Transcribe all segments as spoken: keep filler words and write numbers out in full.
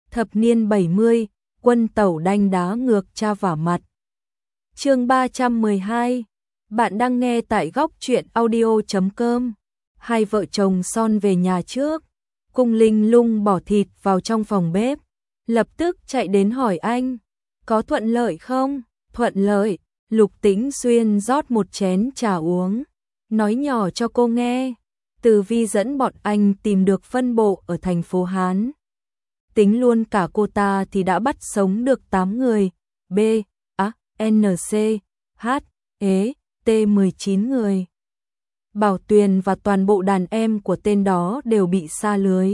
Thập niên bảy mươi, quân tẩu đanh đá ngược cha vả mặt. Chương ba trăm mười hai. Bạn đang nghe tại góc truyện audio chấm com. Hai vợ chồng Son về nhà trước. Cung Linh Lung bỏ thịt vào trong phòng bếp, lập tức chạy đến hỏi anh, có thuận lợi không? Thuận lợi. Lục Tĩnh Xuyên rót một chén trà uống, nói nhỏ cho cô nghe. Từ Vi dẫn bọn anh tìm được phân bộ ở thành phố Hán. Tính luôn cả cô ta thì đã bắt sống được tám người, B, A, N, C, H, E, T mười chín người. Bảo Tuyền và toàn bộ đàn em của tên đó đều bị sa lưới.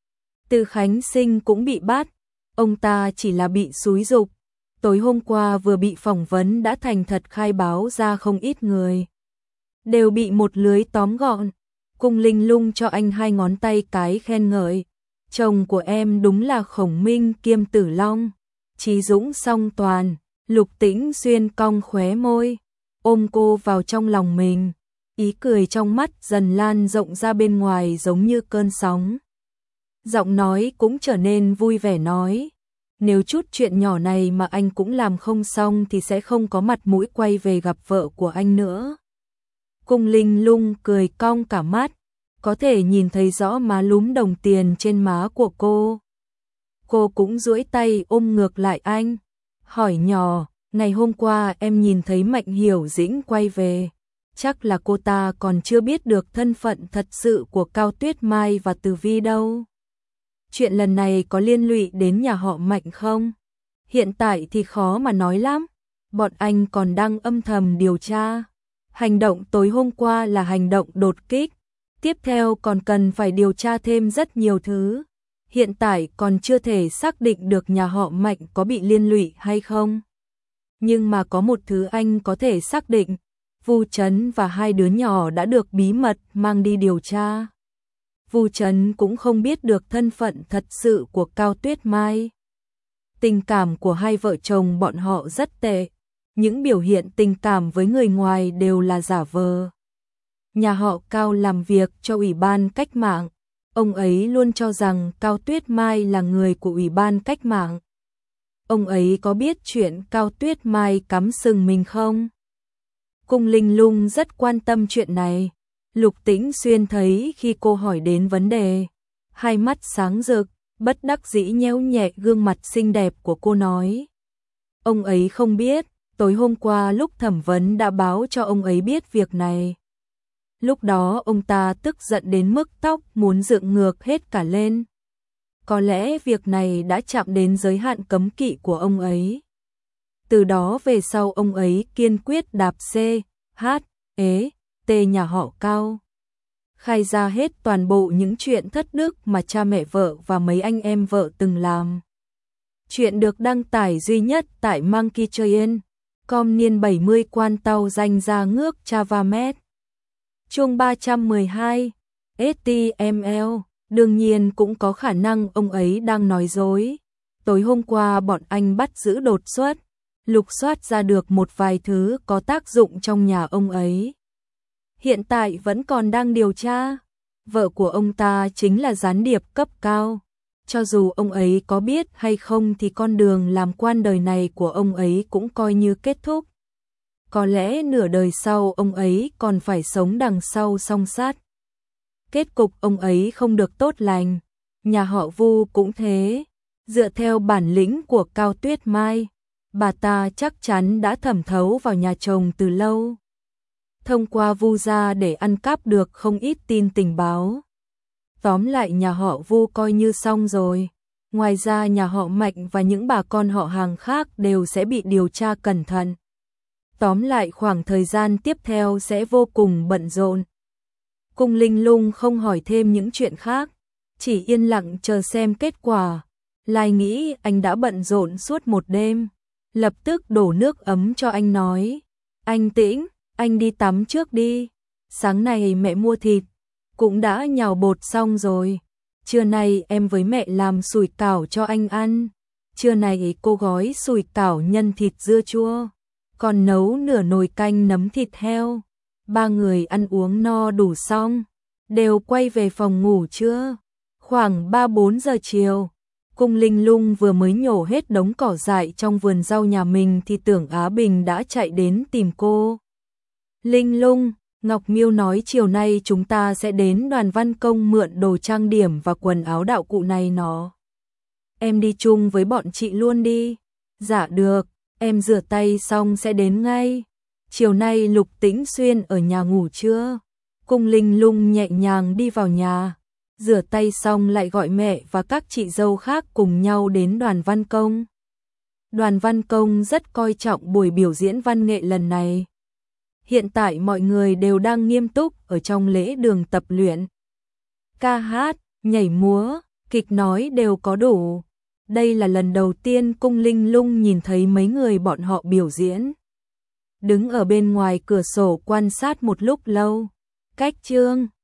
Từ Khánh Sinh cũng bị bắt, ông ta chỉ là bị xúi giục. Tối hôm qua vừa bị phỏng vấn đã thành thật khai báo ra không ít người. Đều bị một lưới tóm gọn. Cung Linh Lung cho anh hai ngón tay cái khen ngợi. Chồng của em đúng là Khổng Minh kiêm Tử Long. Trí dũng song toàn. Lục Tĩnh Xuyên cong khóe môi, ôm cô vào trong lòng mình. Ý cười trong mắt dần lan rộng ra bên ngoài giống như cơn sóng. Giọng nói cũng trở nên vui vẻ nói. Nếu chút chuyện nhỏ này mà anh cũng làm không xong thì sẽ không có mặt mũi quay về gặp vợ của anh nữa. Cung Linh Lung cười cong cả mắt, có thể nhìn thấy rõ má lúm đồng tiền trên má của cô. Cô cũng duỗi tay ôm ngược lại anh, hỏi nhỏ, ngày hôm qua em nhìn thấy Mạnh Hiểu Dĩnh quay về, chắc là cô ta còn chưa biết được thân phận thật sự của Cao Tuyết Mai và Từ Vi đâu. Chuyện lần này có liên lụy đến nhà họ Mạnh không? Hiện tại thì khó mà nói lắm, bọn anh còn đang âm thầm điều tra. Hành động tối hôm qua là hành động đột kích, tiếp theo còn cần phải điều tra thêm rất nhiều thứ. Hiện tại còn chưa thể xác định được nhà họ Mạnh có bị liên lụy hay không. Nhưng mà có một thứ anh có thể xác định, Vu Trấn và hai đứa nhỏ đã được bí mật mang đi điều tra. Vu Trấn cũng không biết được thân phận thật sự của Cao Tuyết Mai. Tình cảm của hai vợ chồng bọn họ rất tệ, những biểu hiện tình cảm với người ngoài đều là giả vờ. Nhà họ Cao làm việc cho Ủy ban Cách mạng, ông ấy luôn cho rằng Cao Tuyết Mai là người của Ủy ban Cách mạng. Ông ấy có biết chuyện Cao Tuyết Mai cắm sừng mình không? Cung Linh Lung rất quan tâm chuyện này. Lục Tĩnh Xuyên thấy khi cô hỏi đến vấn đề, hai mắt sáng rực, bất đắc dĩ nhéo nhẹ gương mặt xinh đẹp của cô nói. Ông ấy không biết, tối hôm qua lúc thẩm vấn đã báo cho ông ấy biết việc này. Lúc đó ông ta tức giận đến mức tóc muốn dựng ngược hết cả lên. Có lẽ việc này đã chạm đến giới hạn cấm kỵ của ông ấy. Từ đó về sau ông ấy kiên quyết đạp C, H, E, T nhà họ Cao. Khai ra hết toàn bộ những chuyện thất đức mà cha mẹ vợ và mấy anh em vợ từng làm. Chuyện được đăng tải duy nhất tại Monkey Train, com niên bảy mươi quan tàu danh ra ngước Chavamet. Chương ba trăm mười hai, ét tê em lờ, đương nhiên cũng có khả năng ông ấy đang nói dối. Tối hôm qua bọn anh bắt giữ đột xuất, lục soát ra được một vài thứ có tác dụng trong nhà ông ấy. Hiện tại vẫn còn đang điều tra. Vợ của ông ta chính là gián điệp cấp cao. Cho dù ông ấy có biết hay không thì con đường làm quan đời này của ông ấy cũng coi như kết thúc. Có lẽ nửa đời sau ông ấy còn phải sống đằng sau song sát. Kết cục ông ấy không được tốt lành. Nhà họ Vu cũng thế. Dựa theo bản lĩnh của Cao Tuyết Mai, bà ta chắc chắn đã thẩm thấu vào nhà chồng từ lâu. Thông qua Vu gia để ăn cắp được không ít tin tình báo. Tóm lại nhà họ Vu coi như xong rồi. Ngoài ra nhà họ Mạnh và những bà con họ hàng khác đều sẽ bị điều tra cẩn thận. Tóm lại khoảng thời gian tiếp theo sẽ vô cùng bận rộn. Cung Linh Lung không hỏi thêm những chuyện khác, chỉ yên lặng chờ xem kết quả. Lai nghĩ anh đã bận rộn suốt một đêm, lập tức đổ nước ấm cho anh nói. Anh Tĩnh, anh đi tắm trước đi. Sáng nay mẹ mua thịt, cũng đã nhào bột xong rồi. Trưa nay em với mẹ làm sủi cảo cho anh ăn. Trưa nay cô gói sủi cảo nhân thịt dưa chua, còn nấu nửa nồi canh nấm thịt heo. Ba người ăn uống no đủ xong, đều quay về phòng ngủ trưa. Khoảng ba bốn giờ chiều, Cung Linh Lung vừa mới nhổ hết đống cỏ dại trong vườn rau nhà mình thì Tưởng Á Bình đã chạy đến tìm cô. Linh Lung, Ngọc Miêu nói chiều nay chúng ta sẽ đến Đoàn Văn Công mượn đồ trang điểm và quần áo đạo cụ này nó. Em đi chung với bọn chị luôn đi. Dạ được, em rửa tay xong sẽ đến ngay. Chiều nay Lục Tĩnh Xuyên ở nhà ngủ chưa? Cung Linh Lung nhẹ nhàng đi vào nhà, rửa tay xong lại gọi mẹ và các chị dâu khác cùng nhau đến Đoàn Văn Công. Đoàn Văn Công rất coi trọng buổi biểu diễn văn nghệ lần này. Hiện tại mọi người đều đang nghiêm túc ở trong lễ đường tập luyện. Ca hát, nhảy múa, kịch nói đều có đủ. Đây là lần đầu tiên Cung Linh Lung nhìn thấy mấy người bọn họ biểu diễn. Đứng ở bên ngoài cửa sổ quan sát một lúc lâu. Cách Trương